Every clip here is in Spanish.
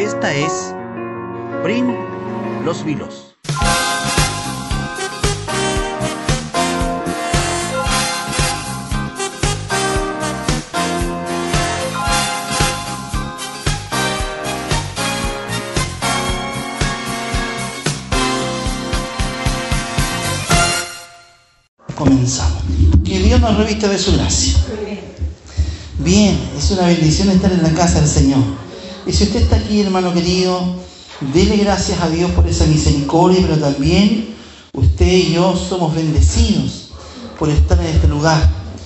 Esta es Prim Los Vilos. Comenzamos. Que Dios nos revista de su gracia. Bien, es una bendición estar en la casa del Señor. Y si usted está aquí, hermano querido, dele gracias a Dios por esa misericordia, pero también usted y yo somos bendecidos por estar en este lugar.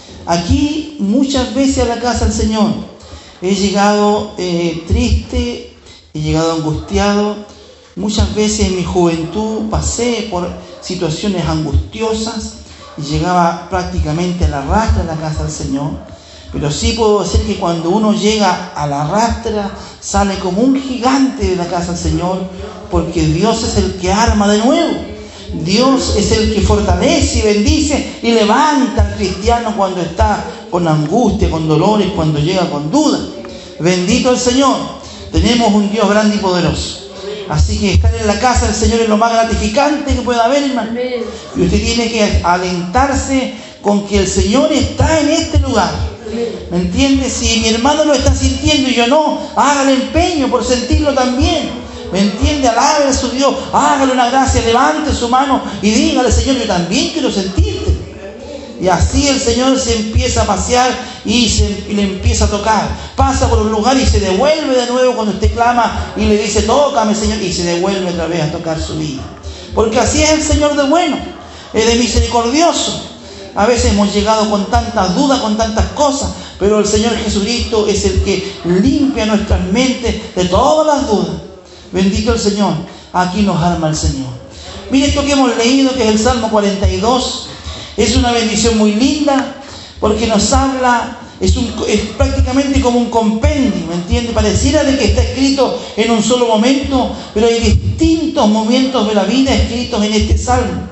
Aquí muchas veces a la casa del Señor he llegado triste, he llegado angustiado. Muchas veces en mi juventud pasé por situaciones angustiosas y llegaba prácticamente a la rastra de la casa del Señor. Pero sí puedo decir que cuando uno llega a la rastra, sale como un gigante de la casa del Señor, porque Dios es el que arma de nuevo. Dios es el que fortalece y bendice y levanta al cristiano cuando está con angustia, con dolores, cuando llega con dudas. Bendito el Señor. Tenemos un Dios grande y poderoso. Así que estar en la casa del Señor es lo más gratificante que pueda haber, hermano. Y usted tiene que alentarse con que el Señor está en este lugar. ¿Me entiende? Si mi hermano lo está sintiendo y yo no, hágale empeño por sentirlo también. ¿Me entiende? Alabe a su Dios, hágale una gracia, levante su mano y dígale: Señor, yo también quiero sentirte. Y así el Señor se empieza a pasear y le empieza a tocar. Pasa por un lugar y se devuelve de nuevo cuando usted clama y le dice: tócame, Señor, y se devuelve otra vez a tocar su vida. Porque así es el Señor de bueno, es de misericordioso. A veces hemos llegado con tantas dudas, con tantas cosas, pero el Señor Jesucristo es el que limpia nuestras mentes de todas las dudas. Bendito el Señor. Aquí nos arma el Señor. Mire esto que hemos leído, que es el Salmo 42. Es una bendición muy linda, porque nos habla, es prácticamente como un compendio, ¿me entiende? Pareciera de que está escrito en un solo momento, pero hay distintos momentos de la vida escritos en este Salmo.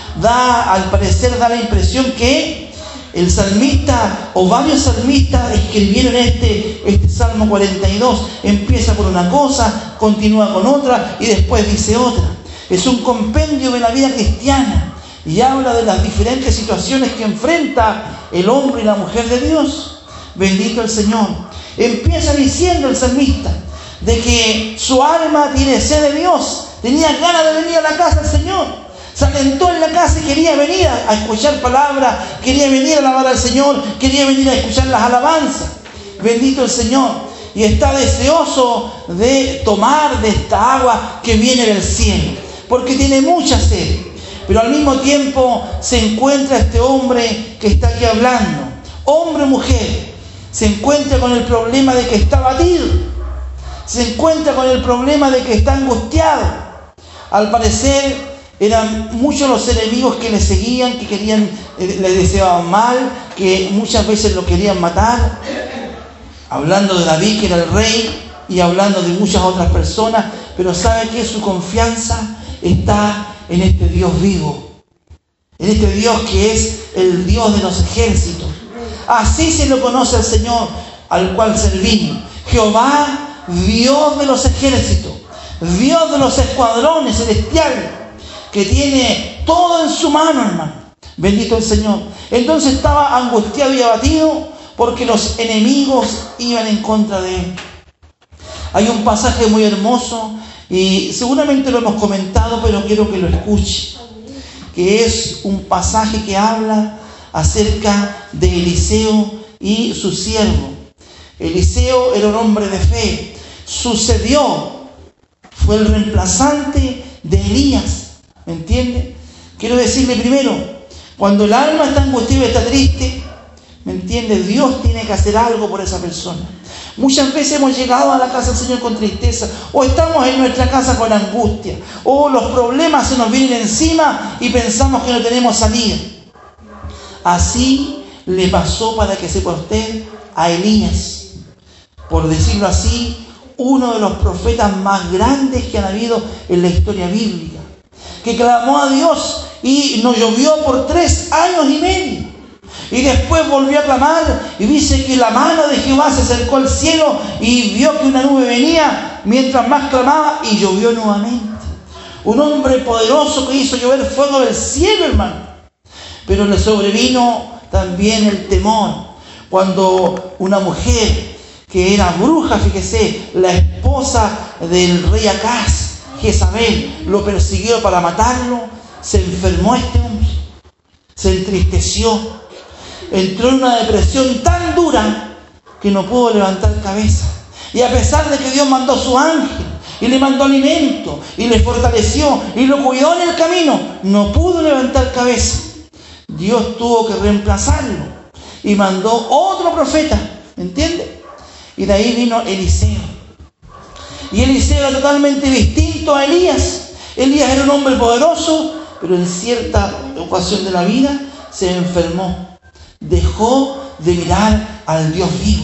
Al parecer da la impresión que el salmista o varios salmistas escribieron este Salmo 42. Empieza por una cosa, continúa con otra y después dice otra. Es un compendio de la vida cristiana y habla de las diferentes situaciones que enfrenta el hombre y la mujer de Dios. Bendito el Señor. Empieza diciendo el salmista de que su alma tiene sed de Dios. Tenía ganas de venir a la casa del Señor. Se alentó en la casa y quería venir a escuchar palabras, quería venir a alabar al Señor, quería venir a escuchar las alabanzas. Bendito el Señor. Y está deseoso de tomar de esta agua que viene del cielo, porque tiene mucha sed. Pero al mismo tiempo se encuentra este hombre que está aquí hablando, hombre o mujer, se encuentra con el problema de que está abatido, se encuentra con el problema de que está angustiado. Al parecer eran muchos los enemigos que le seguían, que querían, le deseaban mal, que muchas veces lo querían matar. Hablando de David, que era el rey, y hablando de muchas otras personas, pero sabe que su confianza está en este Dios vivo, en este Dios que es el Dios de los ejércitos. Así se lo conoce al Señor al cual servimos: Jehová, Dios de los ejércitos, Dios de los escuadrones celestiales, que tiene todo en su mano, hermano. Bendito el Señor. Entonces estaba angustiado y abatido porque los enemigos iban en contra de él. Hay un pasaje muy hermoso y seguramente lo hemos comentado, pero quiero que lo escuche, que es un pasaje que habla acerca de Eliseo y su siervo. Eliseo era un hombre de fe. Fue el reemplazante de Elías. ¿Me entiende? Quiero decirle primero, cuando el alma está angustiada y está triste, ¿me entiende? Dios tiene que hacer algo por esa persona. Muchas veces hemos llegado a la casa del Señor con tristeza, o estamos en nuestra casa con angustia, o los problemas se nos vienen encima y pensamos que no tenemos salida. Así le pasó, para que sepa usted, a Elías. Por decirlo así, uno de los profetas más grandes que han habido en la historia bíblica, que clamó a Dios y no llovió por 3 años y medio. Y después volvió a clamar y dice que la mano de Jehová se acercó al cielo y vio que una nube venía mientras más clamaba y llovió nuevamente. Un hombre poderoso que hizo llover fuego del cielo, hermano. Pero le sobrevino también el temor cuando una mujer que era bruja, fíjese, la esposa del rey Acaz, Jezabel, lo persiguió para matarlo. Se enfermó este hombre, se entristeció, entró en una depresión tan dura que no pudo levantar cabeza. Y a pesar de que Dios mandó su ángel y le mandó alimento y le fortaleció y lo cuidó en el camino, no pudo levantar cabeza. Dios tuvo que reemplazarlo y mandó otro profeta, ¿entiende? Y de ahí vino Eliseo. Y Eliseo era totalmente distinto a Elías. Elías era un hombre poderoso, pero en cierta ocasión de la vida se enfermó. Dejó de mirar al Dios vivo.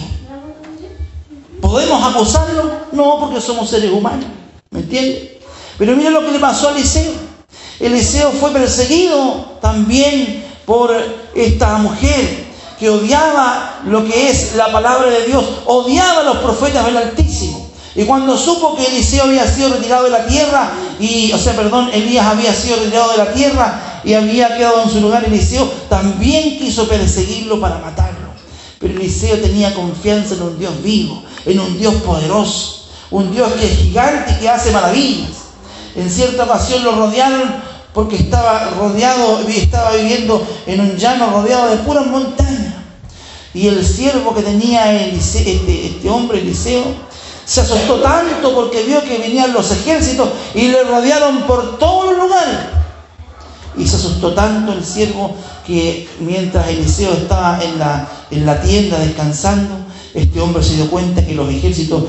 ¿Podemos acusarlo? No, porque somos seres humanos, ¿me entiende? Pero mire lo que le pasó a Eliseo. Eliseo fue perseguido también por esta mujer que odiaba lo que es la palabra de Dios, odiaba a los profetas del Altísimo. Y cuando supo que Eliseo había sido retirado de la tierra, Elías había sido retirado de la tierra y había quedado en su lugar Eliseo, también quiso perseguirlo para matarlo. Pero Eliseo tenía confianza en un Dios vivo, en un Dios poderoso, un Dios que es gigante y que hace maravillas. En cierta ocasión lo rodearon porque estaba viviendo en un llano rodeado de puras montañas. Y el siervo que tenía este hombre, Eliseo, se asustó tanto porque vio que venían los ejércitos y le rodearon por todos los lugares. Y se asustó tanto el siervo que mientras Eliseo estaba en la tienda descansando, este hombre se dio cuenta que los ejércitos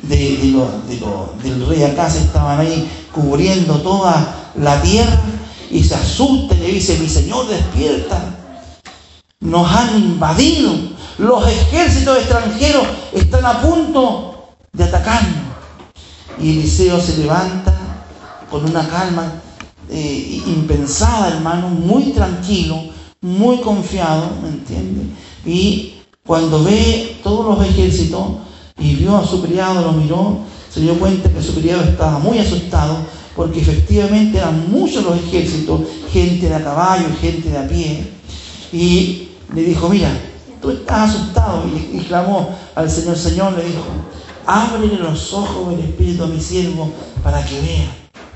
del rey Acaz estaban ahí cubriendo toda la tierra, y se asusta y le dice: mi señor, despierta, nos han invadido, los ejércitos extranjeros están a punto de atacarnos. Y Eliseo se levanta con una calma impensada, hermano, muy tranquilo, muy confiado, ¿me entiende? Y cuando ve todos los ejércitos y vio a su criado, lo miró, se dio cuenta que su criado estaba muy asustado, porque efectivamente eran muchos los ejércitos, gente de a caballo, gente de a pie. Y le dijo: mira, tú estás asustado. Y clamó al Señor: Señor, le dijo, ábrele los ojos del espíritu a mi siervo para que vea.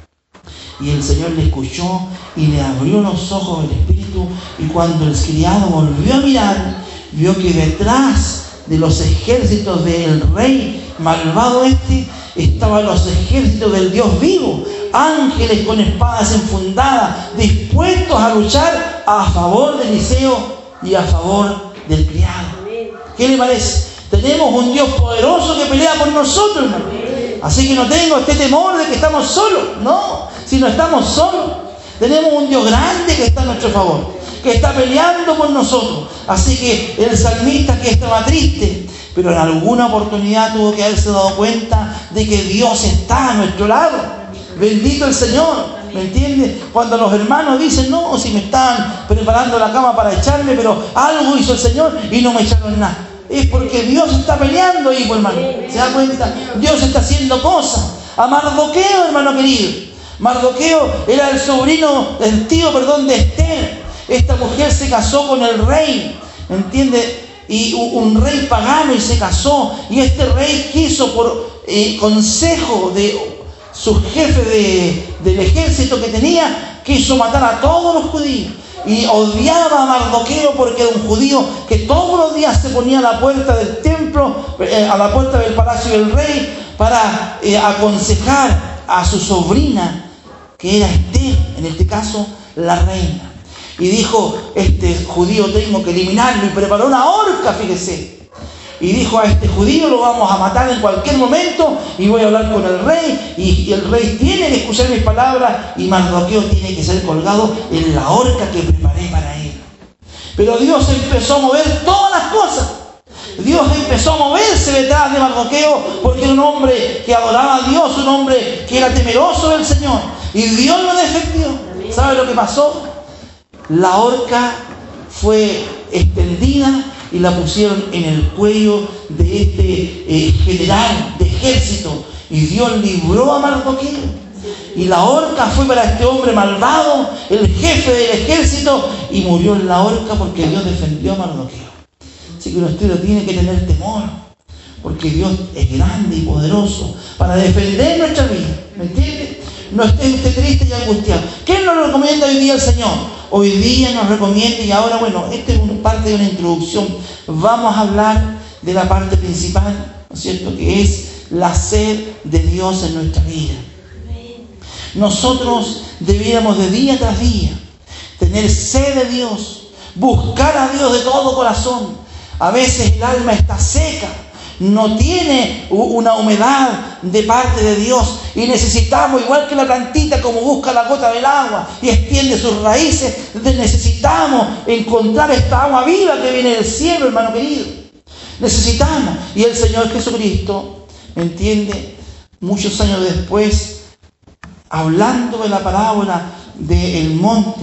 Y el Señor le escuchó y le abrió los ojos del espíritu, y cuando el criado volvió a mirar, vio que detrás de los ejércitos del rey malvado estaban los ejércitos del Dios vivo, ángeles con espadas enfundadas, dispuestos a luchar a favor de Eliseo y a favor del criado. ¿Qué le parece? Tenemos un Dios poderoso que pelea por nosotros, hermano. Así que no tengo este temor de que estamos solos. No, si no estamos solos, tenemos un Dios grande que está a nuestro favor, que está peleando por nosotros. Así que el salmista, que estaba triste, pero en alguna oportunidad tuvo que haberse dado cuenta de que Dios está a nuestro lado. Bendito el Señor, ¿me entiendes? Cuando los hermanos dicen: no, si me estaban preparando la cama para echarme, pero algo hizo el Señor y no me echaron nada. Es porque Dios está peleando ahí, pues, hermano. ¿Se da cuenta? Dios está haciendo cosas. A Mardoqueo, hermano querido. Mardoqueo era el tío de Esther. Esta mujer se casó con el rey, ¿entiende? Y un rey pagano, y se casó. Y este rey quiso, por consejo de su jefe del ejército que tenía, quiso matar a todos los judíos. Y odiaba a Mardoqueo porque era un judío que todos los días se ponía a la puerta del templo, a la puerta del palacio del rey, para aconsejar a su sobrina, que era Esther, en este caso la reina. Y dijo: este judío tengo que eliminarlo, y preparó una horca, fíjese. Y dijo: a este judío lo vamos a matar en cualquier momento, y voy a hablar con el rey, y el rey tiene que escuchar mis palabras, y Mardoqueo tiene que ser colgado en la horca que preparé para él. Pero Dios empezó a mover todas las cosas. Dios empezó a moverse detrás de Mardoqueo, porque era un hombre que adoraba a Dios, un hombre que era temeroso del Señor, y Dios lo defendió. ¿Sabe lo que pasó? La horca fue extendida y la pusieron en el cuello de este general de ejército. Y Dios libró a Mardoqueo. Y la horca fue para este hombre malvado, el jefe del ejército, y murió en la horca porque Dios defendió a Mardoqueo. Así que usted no tiene que tener temor, porque Dios es grande y poderoso para defender nuestra vida. ¿Me entiende? No esté usted triste y angustiado. ¿Qué nos recomienda hoy día el Señor? Hoy día nos recomienda, y ahora bueno, esta es parte de una introducción. Vamos a hablar de la parte principal, ¿no es cierto?, que es la sed de Dios en nuestra vida. Nosotros debiéramos de día tras día tener sed de Dios, buscar a Dios de todo corazón. A veces el alma está seca, no tiene una humedad de parte de Dios, y necesitamos, igual que la plantita, como busca la gota del agua y extiende sus raíces, necesitamos encontrar esta agua viva que viene del cielo, hermano querido. Necesitamos. Y el Señor Jesucristo, ¿me entiende?, muchos años después, hablando de la parábola del monte,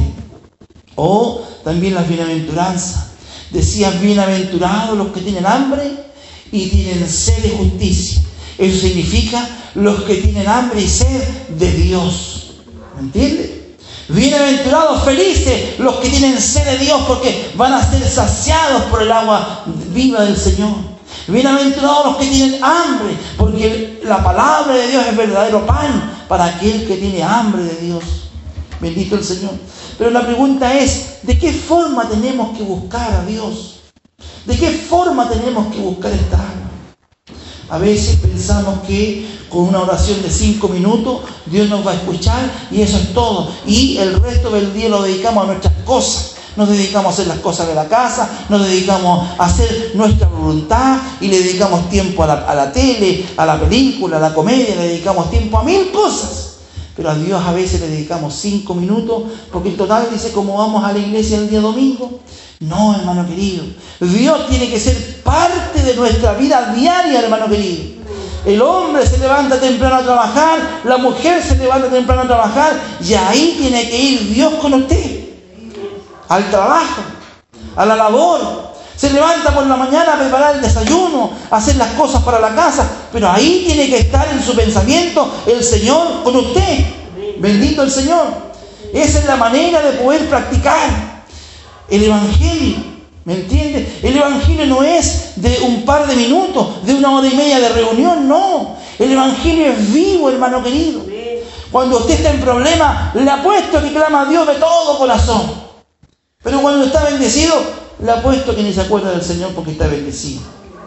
o también las bienaventuranzas, decía: bienaventurados los que tienen hambre y tienen sed de justicia. Eso significa los que tienen hambre y sed de Dios. ¿Me entiende? Bienaventurados, felices los que tienen sed de Dios, porque van a ser saciados por el agua viva del Señor. Bienaventurados los que tienen hambre, porque la palabra de Dios es verdadero pan para aquel que tiene hambre de Dios. Bendito el Señor. Pero la pregunta es: ¿de qué forma tenemos que buscar a Dios? ¿De qué forma tenemos que buscar esta alma? A veces pensamos que con una oración de 5 minutos Dios nos va a escuchar y eso es todo. Y el resto del día lo dedicamos a nuestras cosas. Nos dedicamos a hacer las cosas de la casa, nos dedicamos a hacer nuestra voluntad y le dedicamos tiempo a la tele, a la película, a la comedia, le dedicamos tiempo a 1000 cosas. Pero a Dios a veces le dedicamos 5 minutos, porque el total dice: ¿cómo vamos a la iglesia el día domingo? No, hermano querido. Dios tiene que ser parte de nuestra vida diaria, hermano querido. El hombre se levanta temprano a trabajar, la mujer se levanta temprano a trabajar, y ahí tiene que ir Dios con usted. Al trabajo, a la labor. Se levanta por la mañana a preparar el desayuno, a hacer las cosas para la casa, pero ahí tiene que estar en su pensamiento el Señor con usted. Bendito el Señor. Esa es la manera de poder practicar el Evangelio. ¿Me entiende? El Evangelio no es de un par de minutos, de 1 hora y media de reunión, no. El Evangelio es vivo, hermano querido. Cuando usted está en problemas, le apuesto que clama a Dios de todo corazón. Pero cuando está bendecido, le apuesto que ni se acuerda del Señor porque está bendecido.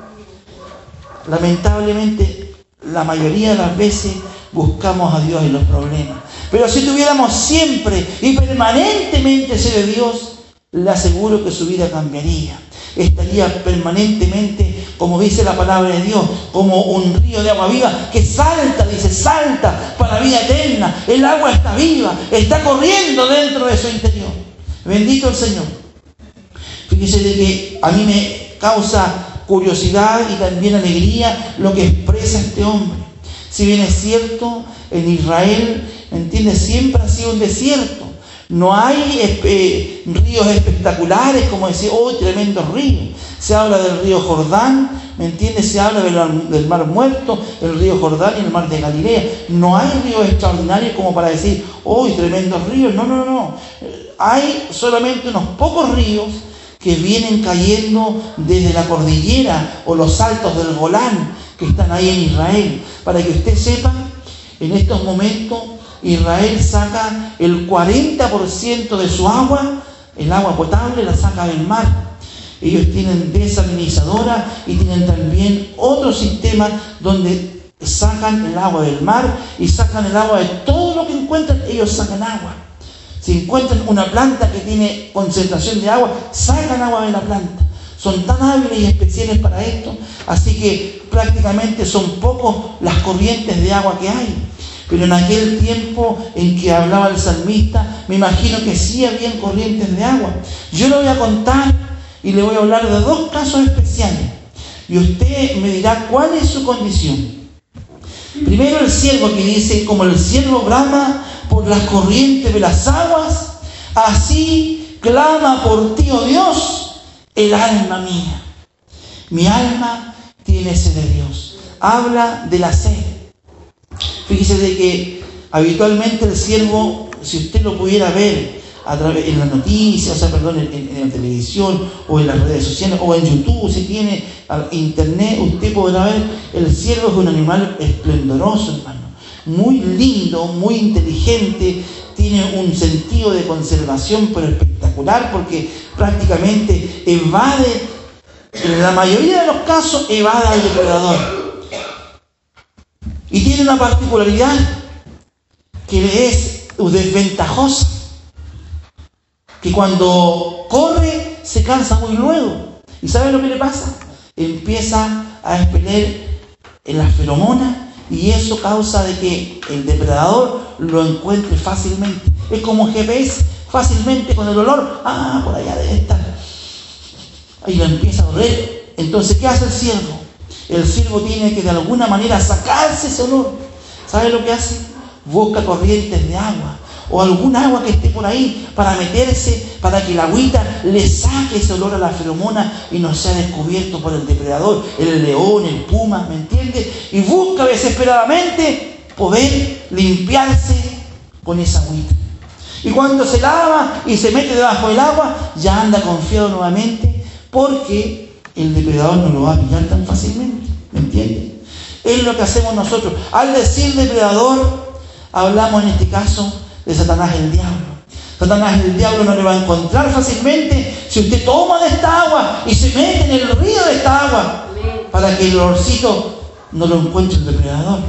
Lamentablemente, la mayoría de las veces buscamos a Dios en los problemas. Pero si tuviéramos siempre y permanentemente sed de Dios, le aseguro que su vida cambiaría. Estaría permanentemente, como dice la palabra de Dios, como un río de agua viva que salta, dice, salta para vida eterna. El agua está viva, está corriendo dentro de su interior. Bendito el Señor. Fíjese de que a mí me causa curiosidad y también alegría lo que expresa este hombre. Si bien es cierto, en Israel, ¿me entiendes?, siempre ha sido un desierto. No hay ríos espectaculares como decir: ¡oh, tremendos ríos! Se habla del río Jordán, ¿me entiendes? Se habla del mar Muerto, el río Jordán y el mar de Galilea. No hay ríos extraordinarios como para decir: ¡oh, tremendos ríos! No. Hay solamente unos pocos ríos que vienen cayendo desde la cordillera o los altos del Golán, que están ahí en Israel. Para que usted sepa, en estos momentos Israel saca el 40% de su agua, el agua potable la saca del mar. Ellos tienen desalinizadora y tienen también otro sistema donde sacan el agua del mar y sacan el agua de todo lo que encuentran. Ellos sacan agua. Si encuentran una planta que tiene concentración de agua, sacan agua de la planta. Son tan hábiles y especiales para esto, así que prácticamente son pocos las corrientes de agua que hay. Pero en aquel tiempo en que hablaba el salmista, me imagino que sí habían corrientes de agua. Yo le voy a contar y le voy a hablar de 2 casos especiales. Y usted me dirá cuál es su condición. Primero, el siervo que dice: como el siervo brama por las corrientes de las aguas, así clama por ti, oh Dios, el alma mía. Mi alma tiene sed de Dios. Habla de la sed. Fíjese de que habitualmente el siervo, si usted lo pudiera ver a través en las noticias, en la televisión o en las redes sociales o en YouTube, si tiene internet, usted podrá ver, el siervo es un animal esplendoroso, hermano, muy lindo, muy inteligente, tiene un sentido de conservación pero espectacular, porque prácticamente evade, en la mayoría de los casos evade al depredador, y tiene una particularidad que le es desventajosa, que cuando corre se cansa muy luego. ¿Y sabe lo que le pasa? Empieza a expeler en las feromonas y eso causa de que el depredador lo encuentre fácilmente. Es como un GPS, fácilmente con el olor, por allá debe estar. Ahí lo empieza a oler. Entonces, ¿qué hace el ciervo? El ciervo tiene que de alguna manera sacarse ese olor. ¿Sabe lo que hace? Busca corrientes de agua o algún agua que esté por ahí para meterse, para que la agüita le saque ese olor a la feromona y no sea descubierto por el depredador, el león, el puma, ¿me entiende? Y busca desesperadamente poder limpiarse con esa agüita. Y cuando se lava y se mete debajo del agua, ya anda confiado nuevamente, porque el depredador no lo va a pillar tan fácilmente, ¿me entiende? Es lo que hacemos nosotros. Al decir depredador, hablamos en este caso de Satanás el diablo. Satanás el diablo no le va a encontrar fácilmente si usted toma de esta agua y se mete en el río de esta agua, para que el olorcito no lo encuentre el depredador.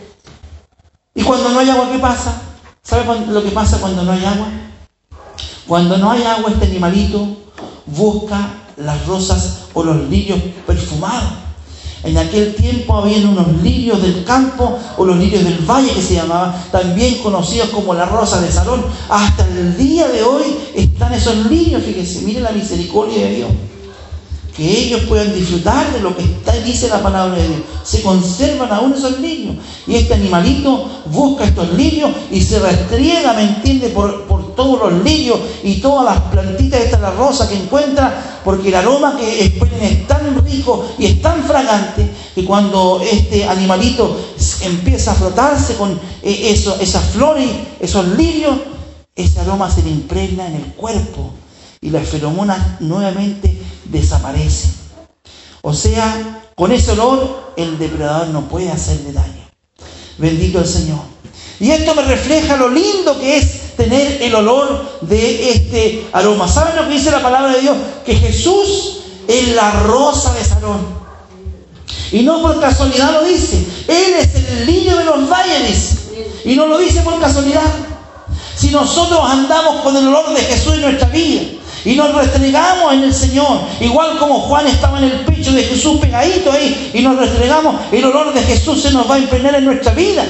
Y cuando no hay agua, ¿qué pasa? ¿Sabe lo que pasa cuando no hay agua? Cuando no hay agua, este animalito busca las rosas o los lirios perfumados. En aquel tiempo habían unos lirios del campo o los lirios del valle, que se llamaban, también conocidos como la rosa de Sarón. Hasta el día de hoy están esos lirios, fíjense, miren la misericordia de Dios. Que ellos puedan disfrutar de lo que dice la palabra de Dios. Se conservan aún esos lirios. Y este animalito busca estos lirios y se restriega, ¿me entiende?, por todos los lirios y todas las plantitas de la rosa que encuentra, porque el aroma que expelen es tan rico y es tan fragante que cuando este animalito empieza a frotarse con esas flores, esos lirios, ese aroma se le impregna en el cuerpo y las feromonas nuevamente desaparecen. O sea, con ese olor el depredador no puede hacerle daño. Bendito el Señor. Y esto me refleja lo lindo que es tener el olor de este aroma. ¿Saben lo que dice la palabra de Dios? Que Jesús es la rosa de Sarón. Y no por casualidad lo dice. Él es el lirio de los valles. Y no lo dice por casualidad. Si nosotros andamos con el olor de Jesús en nuestra vida y nos restregamos en el Señor, igual como Juan estaba en el pecho de Jesús pegadito ahí, y nos restregamos, el olor de Jesús se nos va a impregnar en nuestra vida.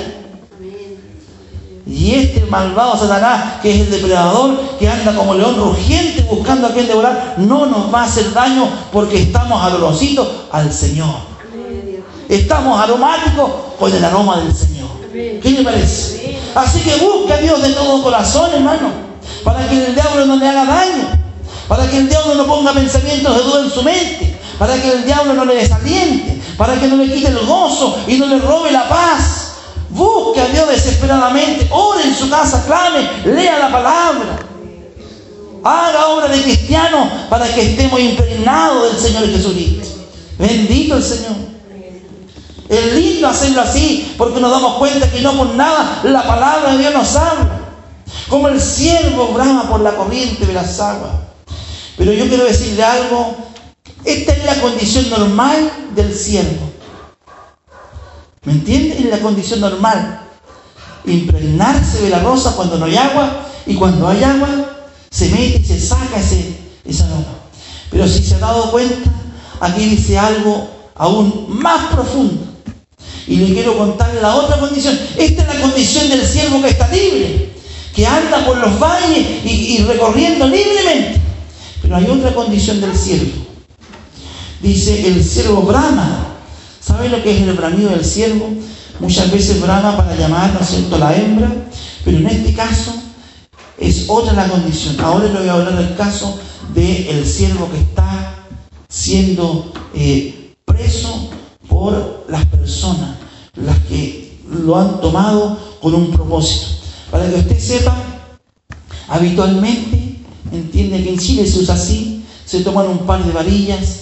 Y este malvado Satanás, que es el depredador, que anda como león rugiente buscando a quien devorar, no nos va a hacer daño, porque estamos olorositos al Señor. Estamos aromáticos con el aroma del Señor. ¿Qué le parece? Así que busca a Dios de todo corazón, hermano, para que el diablo no le haga daño, para que el diablo no ponga pensamientos de duda en su mente, para que el diablo no le desaliente, para que no le quite el gozo y no le robe la paz. Busque a Dios desesperadamente, ore en su casa, clame, lea la palabra, haga obra de cristiano para que estemos impregnados del Señor Jesucristo. Bendito el Señor. Es lindo hacerlo así, porque nos damos cuenta que no por nada la palabra de Dios nos habla. Como el ciervo brama por la corriente de las aguas. Pero yo quiero decirle algo. Esta es la condición normal del ciervo. ¿Me entiende? Es la condición normal. Impregnarse de la rosa cuando no hay agua, y cuando hay agua se mete y se saca esa aroma. Pero si se ha dado cuenta, aquí dice algo aún más profundo. Y le quiero contar la otra condición. Esta es la condición del siervo que está libre, que anda por los valles y recorriendo libremente. Pero hay otra condición del siervo. Dice, el siervo brama. ¿Sabe lo que es el bramido del siervo? Muchas veces brama para llamar, ¿no es cierto?, a la hembra. Pero en este caso, es otra la condición. Ahora le voy a hablar del caso del siervo que está siendo preso por las personas, las que lo han tomado con un propósito. Para que usted sepa, habitualmente, entiende que en Chile se usa así, se toman un par de varillas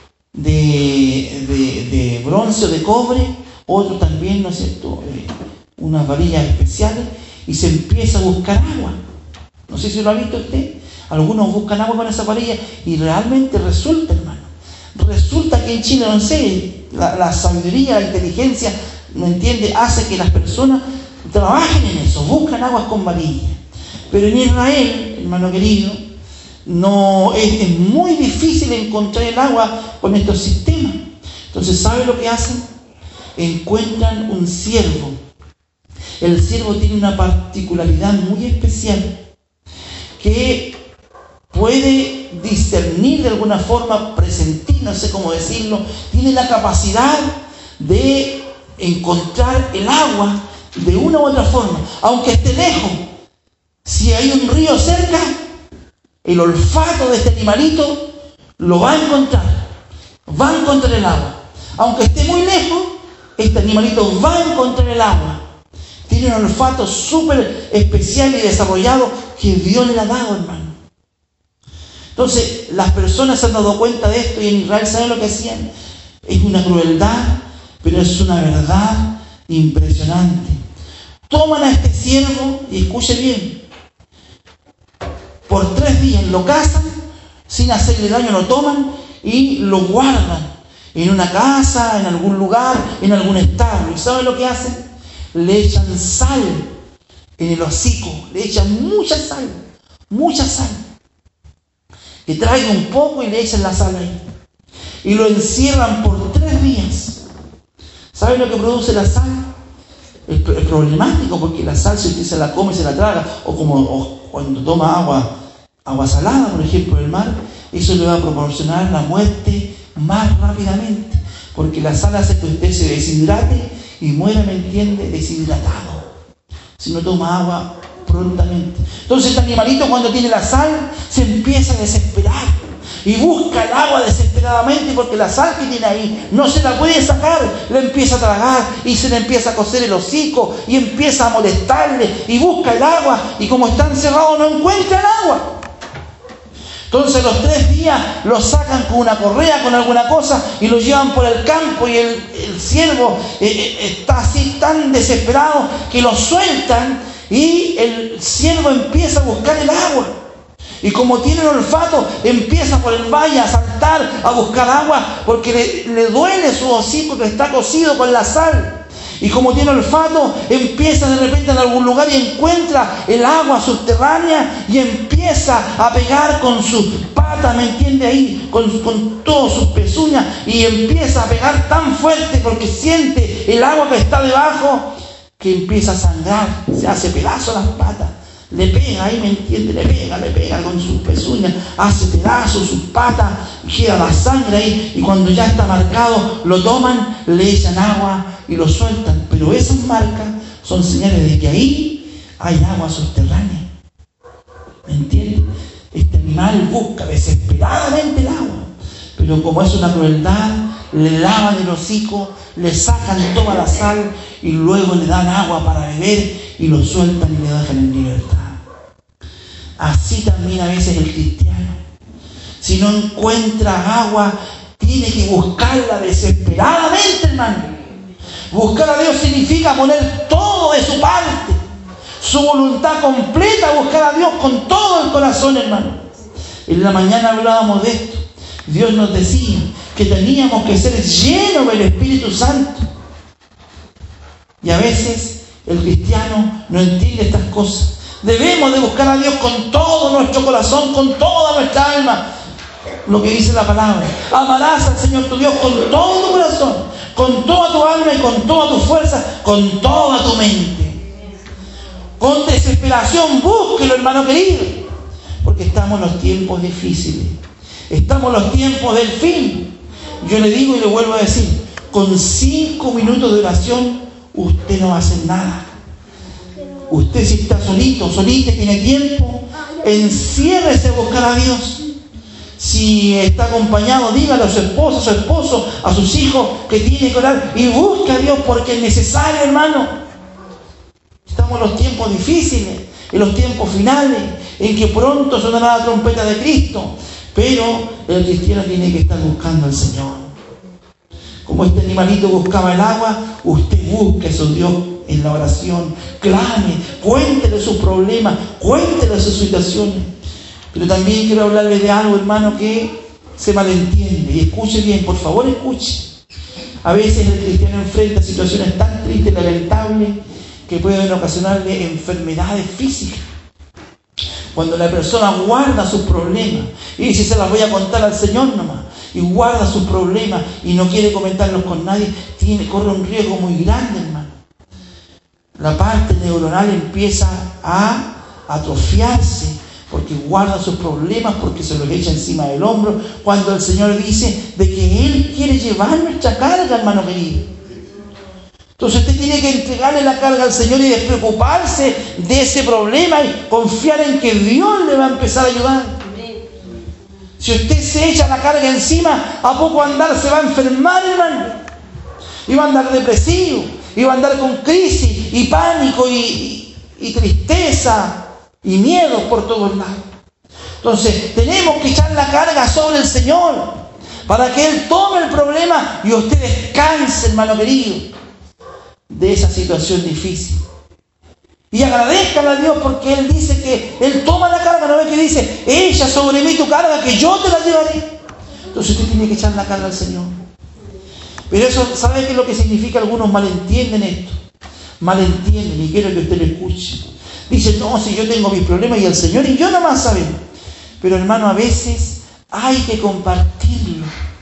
de bronce o de cobre, otro también, ¿no es cierto?, unas varillas especiales, y se empieza a buscar agua. No sé si lo ha visto usted. Algunos buscan agua con esa varilla y realmente resulta, hermano. Resulta que en Chile, no sé, la sabiduría, la inteligencia, ¿me entiende?, hace que las personas trabajen en eso, buscan aguas con varilla. Pero en Israel, hermano querido, no es muy difícil encontrar el agua con estos sistemas. Entonces, ¿sabe lo que hacen? Encuentran un ciervo. El ciervo tiene una particularidad muy especial, que puede discernir de alguna forma, presentir, no sé cómo decirlo, tiene la capacidad de encontrar el agua de una u otra forma, aunque esté lejos. Si hay un río cerca, el olfato de este animalito lo va a encontrar el agua. Aunque esté muy lejos, este animalito va a encontrar el agua. Tiene un olfato súper especial y desarrollado que Dios le ha dado, hermano. Entonces, las personas se han dado cuenta de esto, y en Israel, ¿saben lo que hacían? Es una crueldad, pero es una verdad impresionante. Toman a este siervo, y escuche bien, por 3 días lo cazan, sin hacerle daño lo toman y lo guardan en una casa, en algún lugar, en algún establo. ¿Y saben lo que hacen? Le echan sal en el hocico, le echan mucha sal, que traiga un poco y le echan la sal ahí. Y lo encierran por 3 días. ¿Saben lo que produce la sal? Es problemático, porque la sal, si usted se la come, se la traga, o cuando toma agua salada, por ejemplo, del mar, eso le va a proporcionar la muerte más rápidamente, porque la sal hace que usted se deshidrate y muera, ¿me entiende?, deshidratado, si no toma agua prontamente. Entonces este animalito, cuando tiene la sal, se empieza a desesperar y busca el agua desesperadamente, porque la sal que tiene ahí no se la puede sacar, la empieza a tragar y se le empieza a cocer el hocico y empieza a molestarle y busca el agua, y como está encerrado no encuentra el agua. Entonces los 3 días lo sacan con una correa, con alguna cosa, y lo llevan por el campo, y el siervo está así tan desesperado que lo sueltan, y el siervo empieza a buscar el agua. Y como tiene el olfato, empieza por el valle a saltar, a buscar agua, porque le duele su hocico que está cocido con la sal. Y como tiene olfato, empieza de repente en algún lugar y encuentra el agua subterránea y empieza a pegar con sus patas, ¿me entiende? Ahí, con todas sus pezuñas, y empieza a pegar tan fuerte porque siente el agua que está debajo, que empieza a sangrar, se hace pedazos las patas. Le pega ahí, ¿me entiende? Le pega con sus pezuñas, hace pedazos sus patas, queda la sangre ahí, y cuando ya está marcado, lo toman, le echan agua y lo sueltan. Pero esas marcas son señales de que ahí hay agua subterránea. ¿Me entiende? Este animal busca desesperadamente el agua, pero como es una crueldad, le lavan el hocico, le sacan toda la sal y luego le dan agua para beber y lo sueltan y le dejan en libertad. Así también a veces el cristiano, si no encuentra agua, tiene que buscarla desesperadamente, hermano. Buscar a Dios significa poner todo de su parte, su voluntad completa, buscar a Dios con todo el corazón, hermano. En la mañana hablábamos de esto. Dios nos decía que teníamos que ser llenos del Espíritu Santo. Y a veces el cristiano no entiende estas cosas. Debemos de buscar a Dios con todo nuestro corazón, con toda nuestra alma. Lo que dice la palabra: amarás al Señor tu Dios con todo tu corazón, con toda tu alma y con toda tu fuerza, con toda tu mente. Con desesperación búsquelo, hermano querido, porque estamos en los tiempos difíciles, estamos en los tiempos del fin. Yo le digo y le vuelvo a decir, con 5 minutos de oración usted no va a hacer nada. Usted si está solito, solita, tiene tiempo, enciérrese a buscar a Dios. Si está acompañado, dígale a su esposa, a su esposo, a sus hijos que tiene que orar y busca a Dios porque es necesario, hermano. Estamos en los tiempos difíciles, en los tiempos finales, en que pronto sonará la trompeta de Cristo. Pero el cristiano tiene que estar buscando al Señor. Como este animalito buscaba el agua, usted busque a su Dios en la oración. Clame, cuéntele sus problemas, cuéntele sus situaciones. Pero también quiero hablarle de algo, hermano, que se malentiende. Y escuche bien, por favor, escuche. A veces el cristiano enfrenta situaciones tan tristes y lamentables que pueden ocasionarle enfermedades físicas. Cuando la persona guarda sus problemas y dice, se las voy a contar al Señor nomás, y guarda sus problemas y no quiere comentarlos con nadie, corre un riesgo muy grande, hermano. La parte neuronal empieza a atrofiarse porque guarda sus problemas, porque se los echa encima del hombro, cuando el Señor dice de que Él quiere llevar nuestra carga, hermano querido. Entonces usted tiene que entregarle la carga al Señor y despreocuparse de ese problema y confiar en que Dios le va a empezar a ayudar. Si usted se echa la carga encima, a poco andar se va a enfermar, hermano. Y va a andar depresivo, y va a andar con crisis, y pánico, y tristeza, y miedo por todos lados. Entonces tenemos que echar la carga sobre el Señor para que Él tome el problema y usted descanse, hermano querido, de esa situación difícil. Y agradezcan a Dios porque Él dice que Él toma la carga. ¿No ve que dice, echa sobre mí tu carga que yo te la llevaré? Entonces usted tiene que echar la carga al Señor. Pero eso, ¿sabe qué es lo que significa? Algunos malentienden esto. Malentienden, y quiero que usted lo escuche. Dicen, no, si yo tengo mis problemas y el Señor y yo nomás sabemos. Pero hermano, a veces hay que compartirlo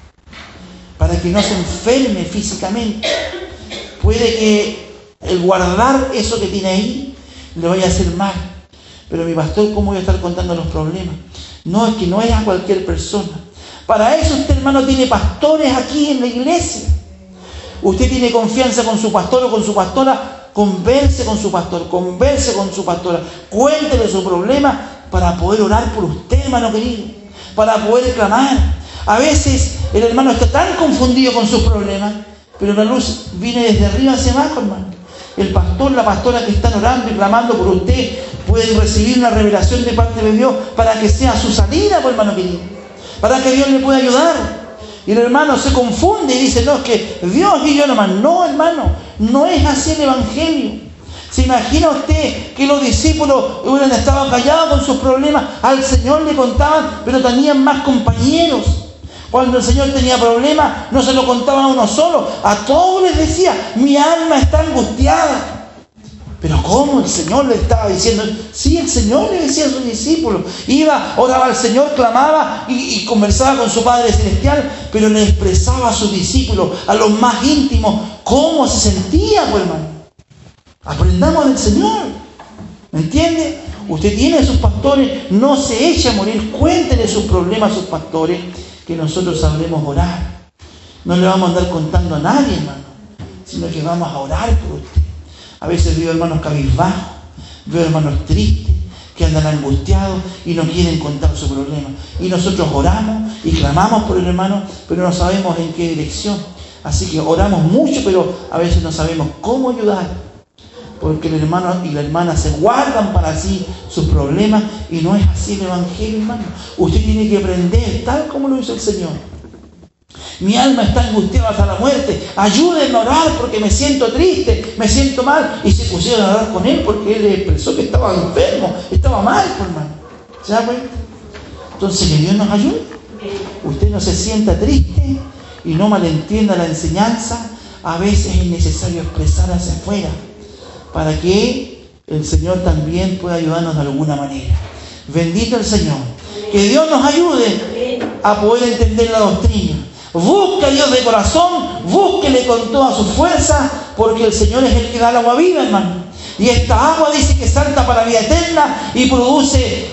para que no se enferme físicamente. Puede que el guardar eso que tiene ahí le vaya a hacer mal. Pero mi pastor, ¿cómo voy a estar contando los problemas? No, es que no es a cualquier persona. Para eso usted, hermano, tiene pastores aquí en la iglesia. Usted tiene confianza con su pastor o con su pastora, converse con su pastor, converse con su pastora, cuéntele su problema para poder orar por usted, hermano querido, para poder clamar. A veces el hermano está tan confundido con sus problemas, pero la luz viene desde arriba hacia abajo, hermano. El pastor, la pastora que están orando y clamando por usted pueden recibir una revelación de parte de Dios para que sea su salida, hermano querido, para que Dios le pueda ayudar. Y el hermano se confunde y dice, no, es que Dios y yo nomás. No, hermano, no es así el Evangelio. ¿Se imagina usted que los discípulos hubieran estado callados con sus problemas? Al Señor le contaban, pero tenían más compañeros. Cuando el Señor tenía problemas, no se lo contaban a uno solo. A todos les decía, mi alma está angustiada. Pero ¿cómo? El Señor le estaba diciendo. Sí, el Señor le decía a sus discípulos. Iba, oraba al Señor, clamaba y conversaba con su Padre Celestial, pero le expresaba a sus discípulos, a los más íntimos, cómo se sentía, pues, hermano. Aprendamos del Señor. ¿Me entiende? Usted tiene a sus pastores, no se eche a morir. Cuéntenle sus problemas a sus pastores, que nosotros sabremos orar. No le vamos a andar contando a nadie, hermano, sino que vamos a orar por usted. A veces veo hermanos cabizbajos, veo hermanos tristes, que andan angustiados y no quieren contar su problema. Y nosotros oramos y clamamos por el hermano, pero no sabemos en qué dirección. Así que oramos mucho, pero a veces no sabemos cómo ayudar. Porque el hermano y la hermana se guardan para sí sus problemas y no es así el Evangelio, hermano. Usted tiene que aprender, tal como lo hizo el Señor. Mi alma está angustiada hasta la muerte. Ayúdenme a orar porque me siento triste, me siento mal. Y se pusieron a orar con él porque él le expresó que estaba enfermo, estaba mal, hermano. ¿Se da cuenta? Entonces que Dios nos ayude. Usted no se sienta triste y no malentienda la enseñanza. A veces es necesario expresar hacia afuera para que el Señor también pueda ayudarnos de alguna manera. Bendito el Señor. Que Dios nos ayude a poder entender la doctrina. Busque a Dios de corazón, búsquele con toda su fuerza, porque el Señor es el que da el agua viva, hermano. Y esta agua dice que es santa para vida eterna y produce,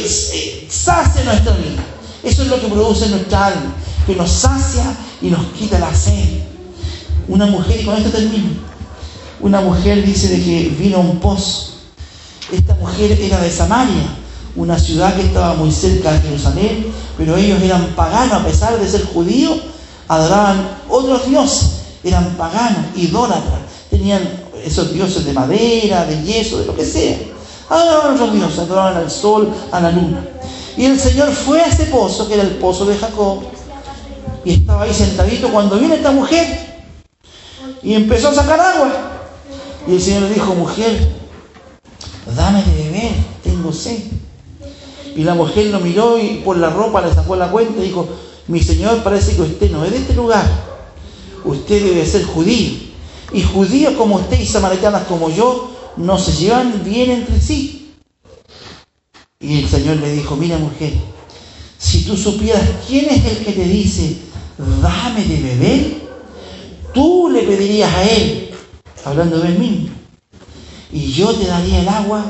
sacia nuestra vida. Eso es lo que produce nuestra alma, que nos sacia y nos quita la sed. Una mujer, y con esto termino, una mujer dice de que vino a un pozo Esta mujer era de Samaria, una ciudad que estaba muy cerca de Jerusalén, pero ellos eran paganos, a pesar de ser judíos, adoraban otros dioses, eran paganos, idólatras, tenían esos dioses de madera, de yeso, de lo que sea. Adoraban a otros dioses, adoraban al sol, a la luna. Y el Señor fue a ese pozo, que era el pozo de Jacob, y estaba ahí sentadito cuando viene esta mujer y empezó a sacar agua. Y el Señor le dijo: mujer, dame de beber, tengo sed. Y la mujer lo miró y por la ropa le sacó la cuenta y dijo: mi Señor, parece que usted no es de este lugar, usted debe ser judío, y judíos como usted y samaritanas como yo no se llevan bien entre sí. Y el Señor le dijo: mira, mujer, si tú supieras quién es el que te dice dame de beber, tú le pedirías a él, hablando de él mismo, y yo te daría el agua,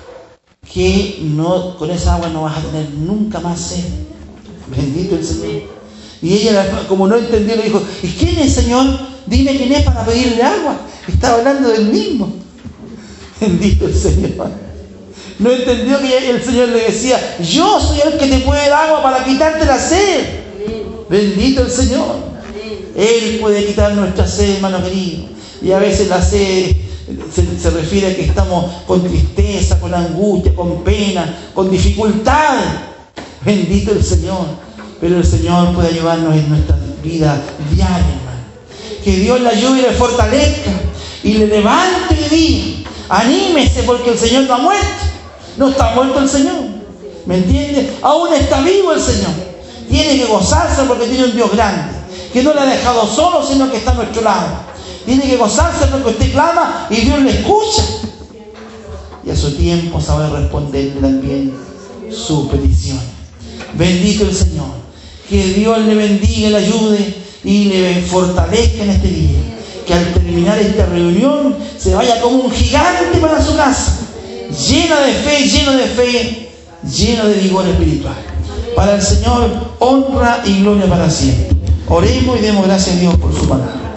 que no, con esa agua no vas a tener nunca más sed. Bendito el Señor. Y ella, como no entendió, le dijo: ¿y quién es, Señor? Dime quién es para pedirle agua. Estaba hablando del mismo. Bendito el Señor. No entendió que el Señor le decía: yo soy el que te puede dar agua para quitarte la sed. Bendito el Señor. Él puede quitar nuestra sed, hermano querido. Y a veces la sed se refiere a que estamos con tristeza, con angustia, con pena, con dificultad. Bendito el Señor. Pero el Señor puede ayudarnos en nuestra vida diaria, hermano. Que Dios le ayude y le fortalezca y le levante de día. Anímese, porque el Señor no ha muerto. No está muerto el Señor. ¿Me entiende? Aún está vivo el Señor. Tiene que gozarse porque tiene un Dios grande, que no le ha dejado solo, sino que está a nuestro lado. Tiene que gozarse porque usted clama y Dios le escucha. Y a su tiempo sabe responderle también su petición. Bendito el Señor. Que Dios le bendiga, le ayude y le fortalezca en este día. Que al terminar esta reunión se vaya como un gigante para su casa, lleno de fe, lleno de vigor espiritual. Para el Señor, honra y gloria para siempre. Oremos y demos gracias a Dios por su palabra.